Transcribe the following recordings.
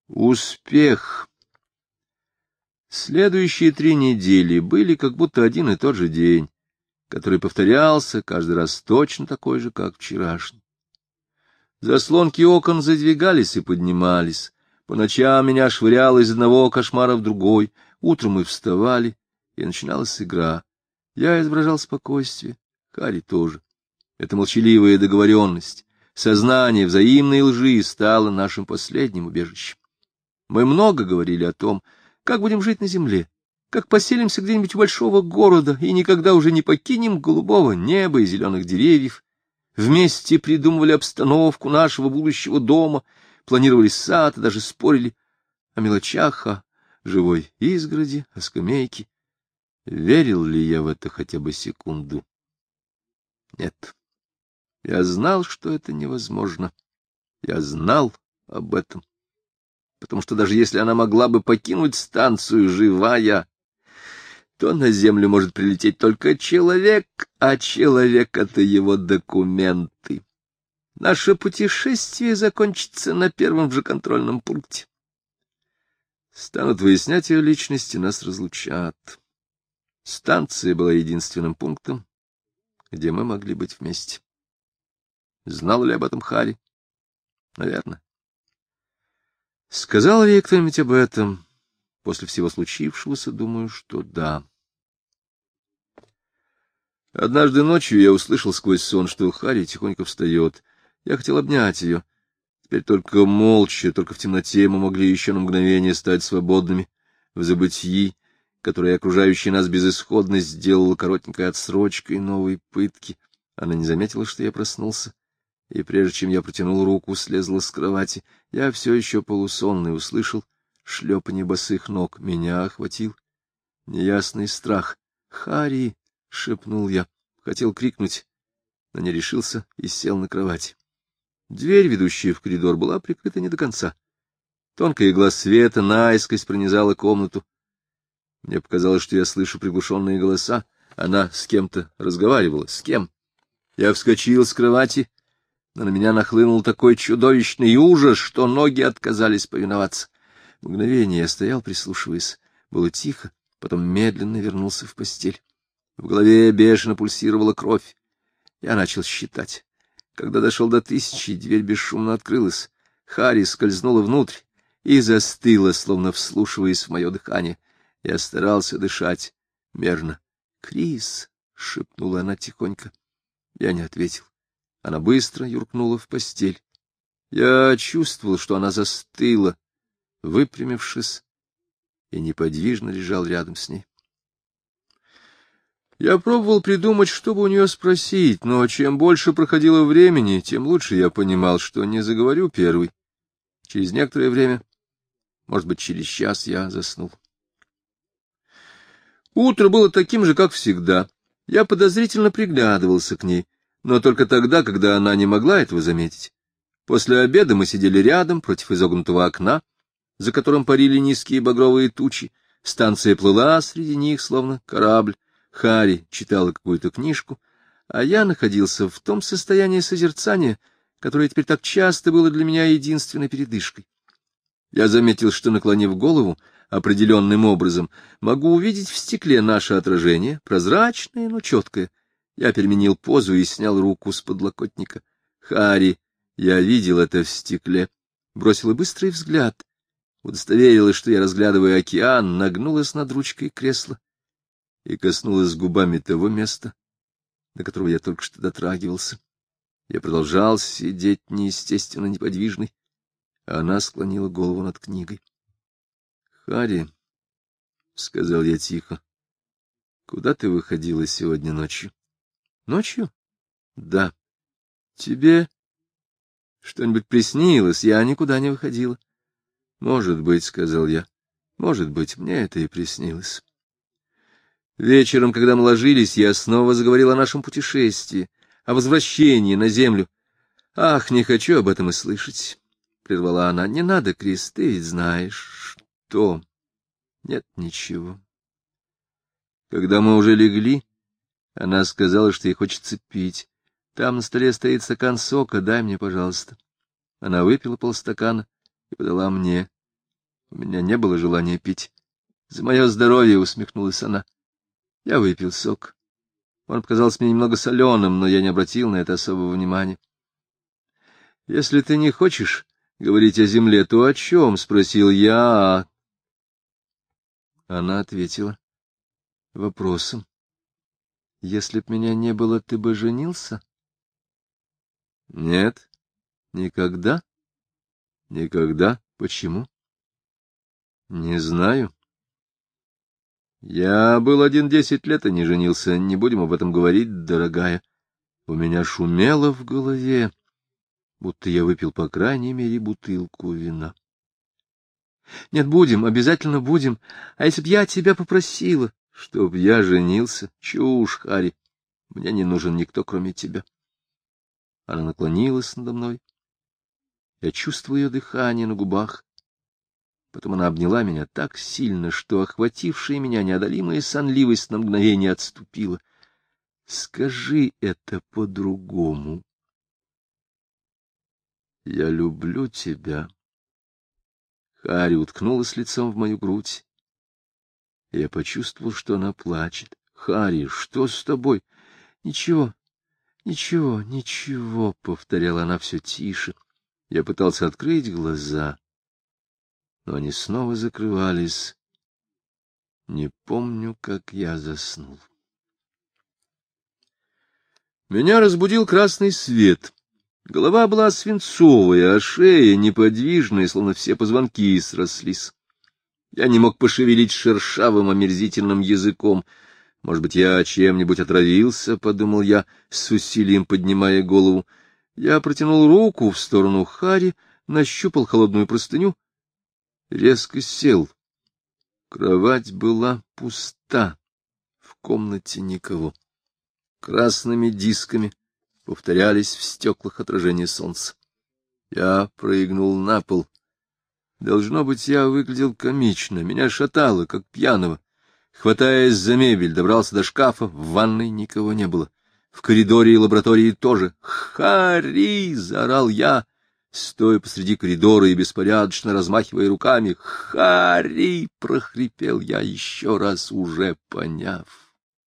Успех. Следующие 3 недели были как будто один и тот же день, который повторялся каждый раз точно такой же, как вчерашний. Заслонки окон задвигались и поднимались. По ночам меня швыряло из одного кошмара в другой. Утром мы вставали, и начиналась игра. Я изображал спокойствие, Харри тоже. Эта молчаливая договоренность, сознание взаимной лжи стало нашим последним убежищем. Мы много говорили о том, как будем жить на земле, как поселимся где-нибудь у большого города и никогда уже не покинем голубого неба и зеленых деревьев. Вместе придумывали обстановку нашего будущего дома, планировали сад и даже спорили о мелочах, о живой изгороди, о скамейке. Верил ли я в это хотя бы секунду? Нет. Я знал, что это невозможно. Я знал об этом. Потому что даже если она могла бы покинуть станцию живая, то на Землю может прилететь только человек, а человек — это его документы. Наше путешествие закончится на первом же контрольном пункте. Станут выяснять ее личность, и нас разлучат. Станция была единственным пунктом, где мы могли быть вместе. Знал ли об этом Харри? Наверное. Сказал ли ей кто-нибудь об этом? После всего случившегося, думаю, что да. Однажды ночью я услышал сквозь сон, что Харри тихонько встает. Я хотел обнять ее. Теперь только молча, только в темноте мы могли еще на мгновение стать свободными в забытии, которое окружающая нас безысходность сделала коротенькой отсрочкой новой пытки. Она не заметила, что я проснулся, и прежде чем я протянул руку, слезла с кровати. Я все еще полусонный услышал шлепанье босых ног. Меня охватил неясный страх. «Харри!» — шепнул я. Хотел крикнуть, но не решился и сел на кровати. Дверь, ведущая в коридор, была прикрыта не до конца. Тонкая игла света наискось пронизала комнату. Мне показалось, что я слышу приглушенные голоса. Она с кем-то разговаривала. С кем? Я вскочил с кровати, но на меня нахлынул такой чудовищный ужас, что ноги отказались повиноваться. Мгновение я стоял, прислушиваясь. Было тихо, потом медленно вернулся в постель. В голове бешено пульсировала кровь. Я начал считать. Когда дошел до 1000, дверь бесшумно открылась. Харри скользнула внутрь и застыла, словно вслушиваясь в мое дыхание. Я старался дышать мерно. «Крис!» — шепнула она тихонько. Я не ответил. Она быстро юркнула в постель. Я чувствовал, что она застыла, выпрямившись, и неподвижно лежал рядом с ней. Я пробовал придумать, чтобы у нее спросить, но чем больше проходило времени, тем лучше я понимал, что не заговорю первый. Через некоторое время, может быть, через час, я заснул. Утро было таким же, как всегда. Я подозрительно приглядывался к ней, но только тогда, когда она не могла этого заметить. После обеда мы сидели рядом, против изогнутого окна, за которым парили низкие багровые тучи. Станция плыла среди них, словно корабль. Харри читала какую-то книжку, а я находился в том состоянии созерцания, которое теперь так часто было для меня единственной передышкой. Я заметил, что, наклонив голову определенным образом, могу увидеть в стекле наше отражение, прозрачное, но четкое. Я переменил позу и снял руку с подлокотника. Харри, я видел это в стекле, бросила быстрый взгляд, удостоверилась, что я разглядываю океан, нагнулась над ручкой кресла и коснулась губами того места, до которого я только что дотрагивался. Я продолжал сидеть неестественно неподвижный, а она склонила голову над книгой. — Харри, — сказал я тихо, — куда ты выходила сегодня ночью? — Ночью? — Да. — Тебе что-нибудь приснилось? Я никуда не выходила. — Может быть, — сказал я, — может быть, мне это и приснилось. Вечером, когда мы ложились, я снова заговорил о нашем путешествии, о возвращении на землю. — Ах, не хочу об этом и слышать, — прервала она. — Не надо, Крис, ты ведь знаешь, что... Нет ничего. Когда мы уже легли, она сказала, что ей хочется пить. Там на столе стоит стакан сока, дай мне, пожалуйста. Она выпила полстакана и подала мне. У меня не было желания пить. За мое здоровье, — усмехнулась она. Я выпил сок. Он показался мне немного соленым, но я не обратил на это особого внимания. — Если ты не хочешь говорить о земле, то о чем? — спросил я. Она ответила вопросом. — Если б меня не было, ты бы женился? — Нет, никогда. — Никогда. Почему? — Не знаю. Я был 10 лет и не женился. Не будем об этом говорить, дорогая. У меня шумело в голове, будто я выпил, по крайней мере, бутылку вина. — Нет, будем, обязательно будем. А если б я тебя попросила, чтоб я женился? Чушь, Харри. Мне не нужен никто, кроме тебя. Она наклонилась надо мной. Я чувствую ее дыхание на губах. Потом она обняла меня так сильно, что охватившая меня неодолимая сонливость на мгновение отступила. — Скажи это по-другому. — Я люблю тебя. Харри уткнулась лицом в мою грудь. Я почувствовал, что она плачет. — Харри, что с тобой? — Ничего, ничего, ничего, — повторяла она все тише. Я пытался открыть глаза, но они снова закрывались. Не помню, как я заснул. Меня разбудил красный свет. Голова была свинцовая, а шея неподвижная, словно все позвонки срослись. Я не мог пошевелить шершавым омерзительным языком. Может быть, я чем-нибудь отравился, — подумал я, с усилием поднимая голову. Я протянул руку в сторону Харри, нащупал холодную простыню, резко сел. Кровать была пуста, в комнате никого. Красными дисками повторялись в стеклах отражения солнца. Я прыгнул на пол. Должно быть, я выглядел комично, меня шатало, как пьяного. Хватаясь за мебель, добрался до шкафа, в ванной никого не было. В коридоре и лаборатории тоже. «Харри!» — заорал я, стоя посреди коридора и беспорядочно размахивая руками. «Харри!» — прохрипел я еще раз, уже поняв.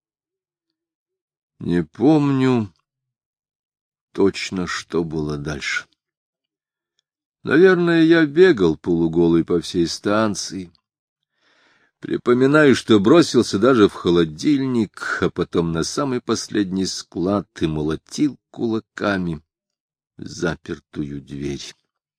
Не помню точно, что было дальше. Наверное, я бегал полуголый по всей станции. Припоминаю, что бросился даже в холодильник, а потом на самый последний склад и молотил кулаками запертую дверь.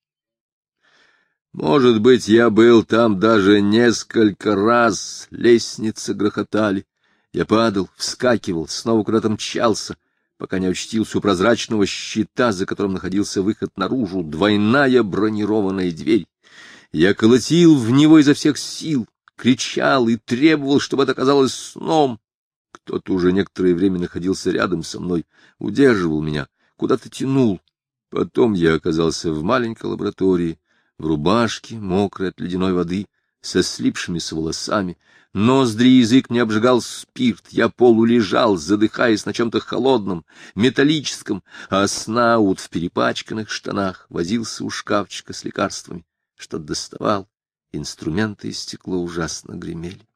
Может быть, я был там даже несколько раз, лестницы грохотали. Я падал, вскакивал, снова куда-то мчался, пока не очутился у прозрачного щита, за которым находился выход наружу, двойная бронированная дверь. Я колотил в него изо всех сил, кричал и требовал, чтобы это оказалось сном. Кто-то уже некоторое время находился рядом со мной, удерживал меня, куда-то тянул. Потом я оказался в маленькой лаборатории, в рубашке, мокрой от ледяной воды, со слипшимися волосами. Ноздри и язык мне обжигал спирт, я полулежал, задыхаясь на чем-то холодном, металлическом, а Снаут в перепачканных штанах возился у шкафчика с лекарствами, что-то доставал, инструменты и стекло ужасно гремели.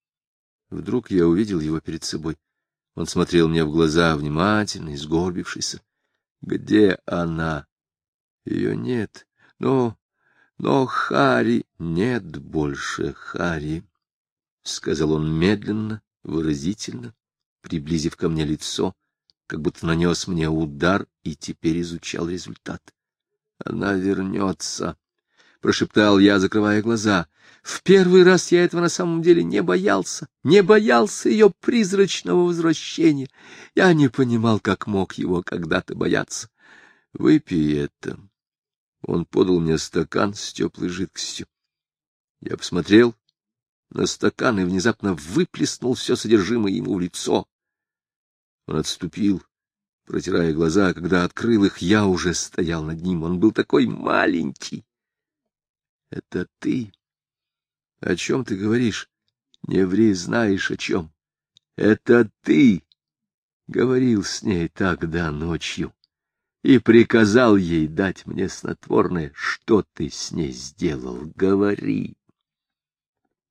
Вдруг я увидел его перед собой. Он смотрел мне в глаза, внимательно и сгорбившийся. Где она? Ее нет. Но, Харри, нет больше Харри, — сказал он медленно, выразительно, приблизив ко мне лицо, как будто нанес мне удар и теперь изучал результат. Она вернется, — прошептал я, закрывая глаза. В первый раз я этого на самом деле не боялся ее призрачного возвращения. Я не понимал, как мог его когда-то бояться. Выпей это. Он подал мне стакан с теплой жидкостью. Я посмотрел на стакан и внезапно выплеснул все содержимое ему в лицо. Он отступил, протирая глаза, а когда открыл их, я уже стоял над ним. Он был такой маленький. — Это ты? — О чем ты говоришь? Не ври, знаешь о чем. — Это ты говорил с ней тогда ночью и приказал ей дать мне снотворное. Что ты с ней сделал? Говори.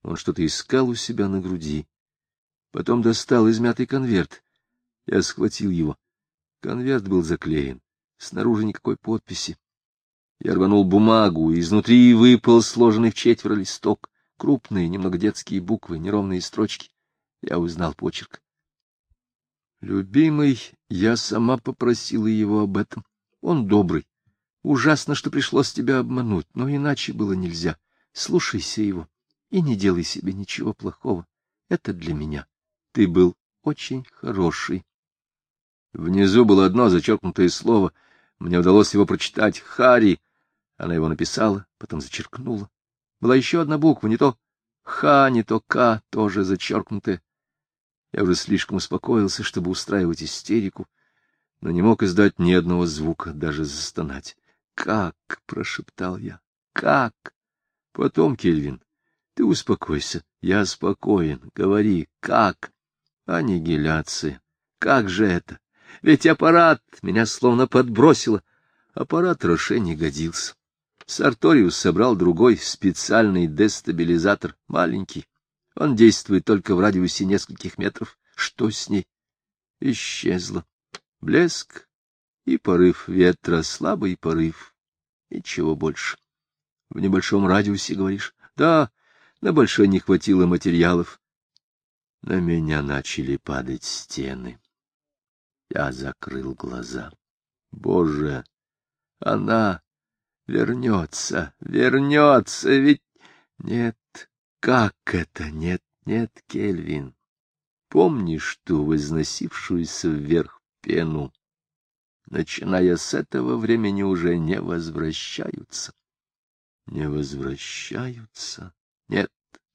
Он что-то искал у себя на груди. Потом достал измятый конверт. Я схватил его. Конверт был заклеен. Снаружи никакой подписи. Я рванул бумагу, и изнутри выпал сложенный в четверо листок. Крупные, немного детские буквы, неровные строчки. Я узнал почерк. Любимый, я сама попросила его об этом. Он добрый. Ужасно, что пришлось тебя обмануть, но иначе было нельзя. Слушайся его и не делай себе ничего плохого. Это для меня. Ты был очень хороший. Внизу было одно зачеркнутое слово. Мне удалось его прочитать. Харри. Она его написала, потом зачеркнула. Была еще одна буква, не то Х, не то К, тоже зачеркнутая. Я уже слишком успокоился, чтобы устраивать истерику, но не мог издать ни одного звука, даже застонать. «Как?» — прошептал я. «Как?» «Потом, Кельвин, ты успокойся. Я спокоен. Говори, как?» «Аннигиляция. Как же это? Ведь аппарат меня словно подбросило». Аппарат Роше не годился. Сарториус собрал другой, специальный дестабилизатор, маленький. Он действует только в радиусе нескольких метров. Что с ней? Исчезла. Блеск и порыв ветра, слабый порыв. Ничего больше. В небольшом радиусе, говоришь? Да, на большой не хватило материалов. На меня начали падать стены. Я закрыл глаза. Боже, она вернется, ведь... Нет, как это? Нет, Кельвин. Помнишь ту возносившуюся вверх пену? Начиная с этого времени уже не возвращаются. Не возвращаются? Нет.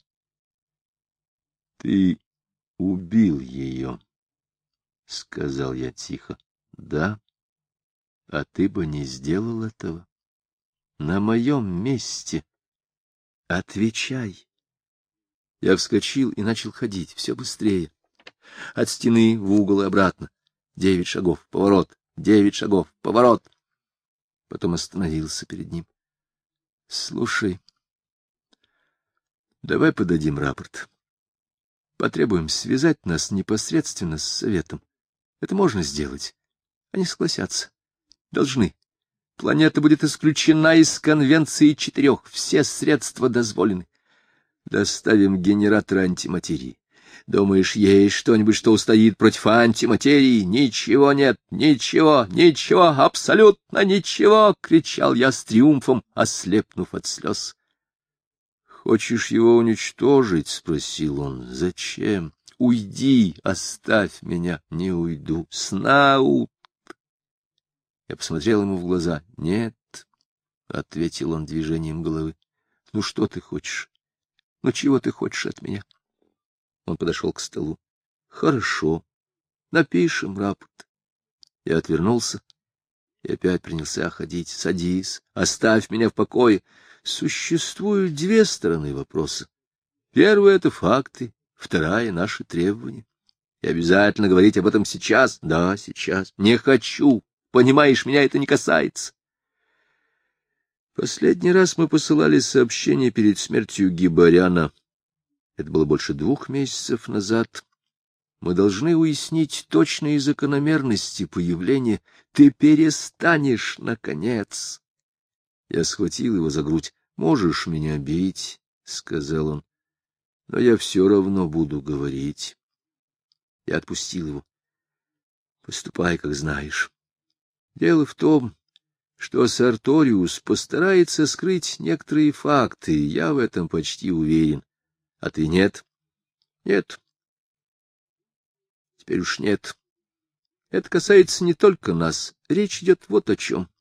Ты убил ее, — сказал я тихо. Да, а ты бы не сделал этого. На моем месте. Отвечай. Я вскочил и начал ходить все быстрее. От стены в угол и обратно. 9 шагов, поворот, 9 шагов, поворот. Потом остановился перед ним. Слушай, давай подадим рапорт. Потребуем связать нас непосредственно с Советом. Это можно сделать. Они согласятся. Должны. Планета будет исключена из Конвенции 4. Все средства дозволены. Доставим генератор антиматерии. Думаешь, есть что-нибудь, что устоит против антиматерии? Ничего нет, ничего, абсолютно ничего! — кричал я с триумфом, ослепнув от слез. — Хочешь его уничтожить? — спросил он. — Зачем? Уйди, оставь меня. Не уйду. Снаут! Я посмотрел ему в глаза. — Нет, — ответил он движением головы. — Ну что ты хочешь? Ну чего ты хочешь от меня? Он подошел к столу. — Хорошо. Напишем рапорт. Я отвернулся и опять принялся ходить. — Садись, оставь меня в покое. Существуют 2 стороны вопроса. Первая — это факты, вторая — наши требования. И обязательно говорить об этом сейчас. Да, сейчас. Не хочу. Понимаешь, меня это не касается. Последний раз мы посылали сообщение перед смертью Гибаряна. Это было больше 2 месяцев назад. Мы должны уяснить точные закономерности появления. Ты перестанешь, наконец. Я схватил его за грудь. — Можешь меня бить, — сказал он, — но я все равно буду говорить. Я отпустил его. — Поступай, как знаешь. Дело в том, что Сарториус постарается скрыть некоторые факты, я в этом почти уверен. А ты нет? Нет. Теперь уж нет. Это касается не только нас. Речь идет вот о чем.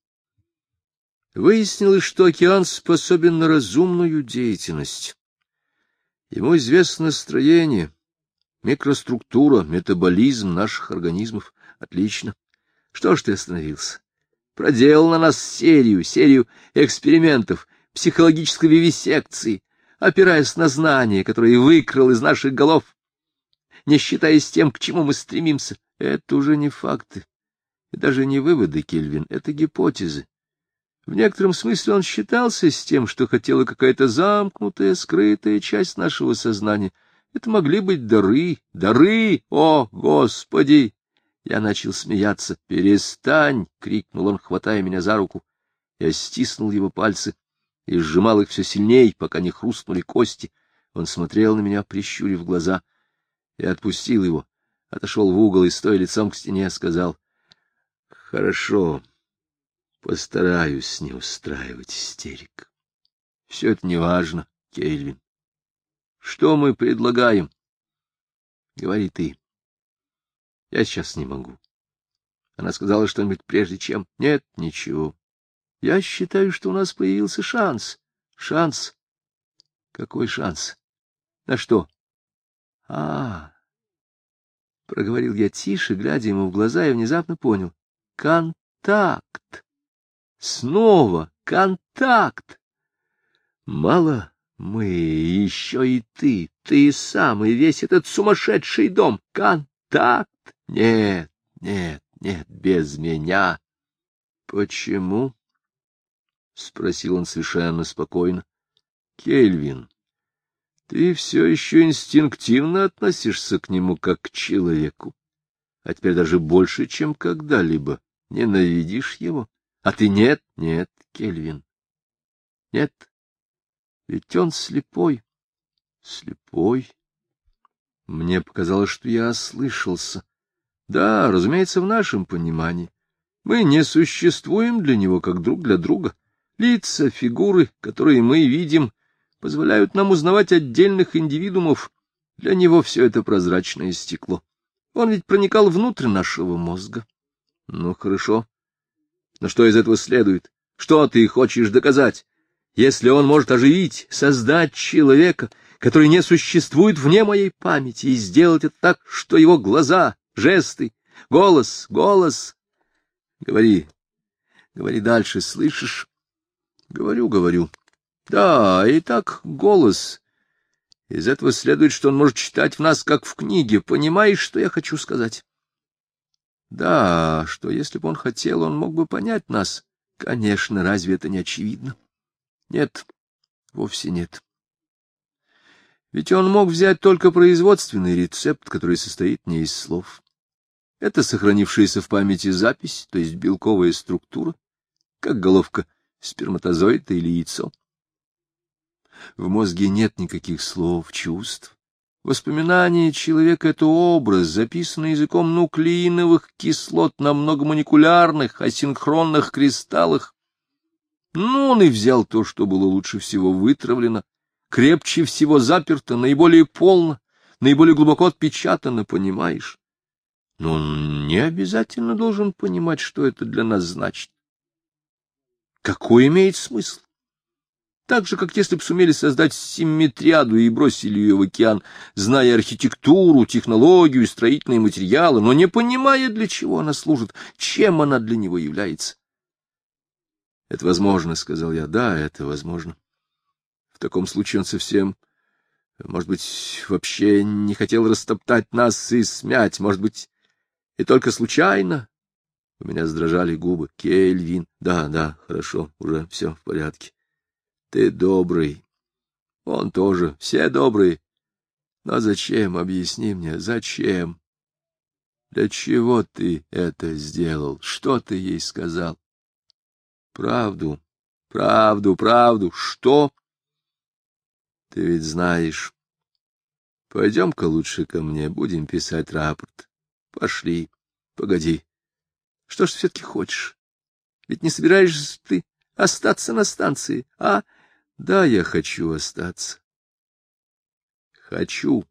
Выяснилось, что океан способен на разумную деятельность. Ему известно строение, микроструктура, метаболизм наших организмов. Отлично. Что ж ты остановился? Проделал на нас серию экспериментов, психологической вивисекции, опираясь на знания, которые выкрал из наших голов, не считаясь тем, к чему мы стремимся. Это уже не факты, и даже не выводы, Кельвин, это гипотезы. В некотором смысле он считался с тем, что хотела какая-то замкнутая, скрытая часть нашего сознания. Это могли быть дары, дары, о, Господи! Я начал смеяться. «Перестань!» — крикнул он, хватая меня за руку. Я стиснул его пальцы и сжимал их все сильней, пока не хрустнули кости. Он смотрел на меня, прищурив глаза. Я отпустил его, отошел в угол и, стоя лицом к стене, сказал: «Хорошо, постараюсь не устраивать истерик. Все это неважно, Кельвин. Что мы предлагаем? Говори ты. Я сейчас не могу». Она сказала что-нибудь прежде чем... Нет, ничего. Я считаю, что у нас появился шанс. Шанс? Какой шанс? На что? Проговорил я тише, глядя ему в глаза, и внезапно понял. Контакт. Снова контакт. Мало мы, еще и ты сам, и весь этот сумасшедший дом. Контакт? Нет, нет, нет, без меня. Почему? — спросил он совершенно спокойно. — Кельвин, ты все еще инстинктивно относишься к нему как к человеку, а теперь даже больше, чем когда-либо. Ненавидишь его? А ты нет, нет, Кельвин. Нет, ведь он слепой. Слепой? Мне показалось, что я ослышался. Да, разумеется, в нашем понимании. Мы не существуем для него, как друг для друга. Лица, фигуры, которые мы видим, позволяют нам узнавать отдельных индивидуумов. Для него все это прозрачное стекло. Он ведь проникал внутрь нашего мозга. Ну, хорошо. Но что из этого следует? Что ты хочешь доказать? Если он может оживить, создать человека, который не существует вне моей памяти, и сделать это так, что его глаза, жесты, голос... Говори дальше, слышишь? Говорю. Да, и так голос. Из этого следует, что он может читать в нас, как в книге. Понимаешь, что я хочу сказать? Да, что если бы он хотел, он мог бы понять нас. Конечно, разве это не очевидно? Нет, вовсе нет. Ведь он мог взять только производственный рецепт, который состоит не из слов. Это сохранившаяся в памяти запись, то есть белковая структура, как головка сперматозоида или яйцо. В мозге нет никаких слов, чувств. Воспоминание человека — это образ, записанный языком нуклеиновых кислот на многомолекулярных асинхронных кристаллах. Ну, он и взял то, что было лучше всего вытравлено, крепче всего заперто, наиболее полно, наиболее глубоко отпечатано, понимаешь? Но он не обязательно должен понимать, что это для нас значит. Какой имеет смысл? Так же, как если бы сумели создать симметриаду и бросили ее в океан, зная архитектуру, технологию, строительные материалы, но не понимая, для чего она служит, чем она для него является. — Это возможно, — сказал я. — Да, это возможно. В таком случае он совсем, может быть, вообще не хотел растоптать нас и смять, может быть, и только случайно. У меня задрожали губы. Кельвин. Да, хорошо, уже все в порядке. Ты добрый. Он тоже. Все добрые. Но зачем? Объясни мне, зачем? Для чего ты это сделал? Что ты ей сказал? Правду. Что? Ты ведь знаешь. Пойдем-ка лучше ко мне, будем писать рапорт. Пошли. Погоди. Что ж все-таки хочешь? Ведь не собираешься ты остаться на станции, а? Да, я хочу остаться. Хочу.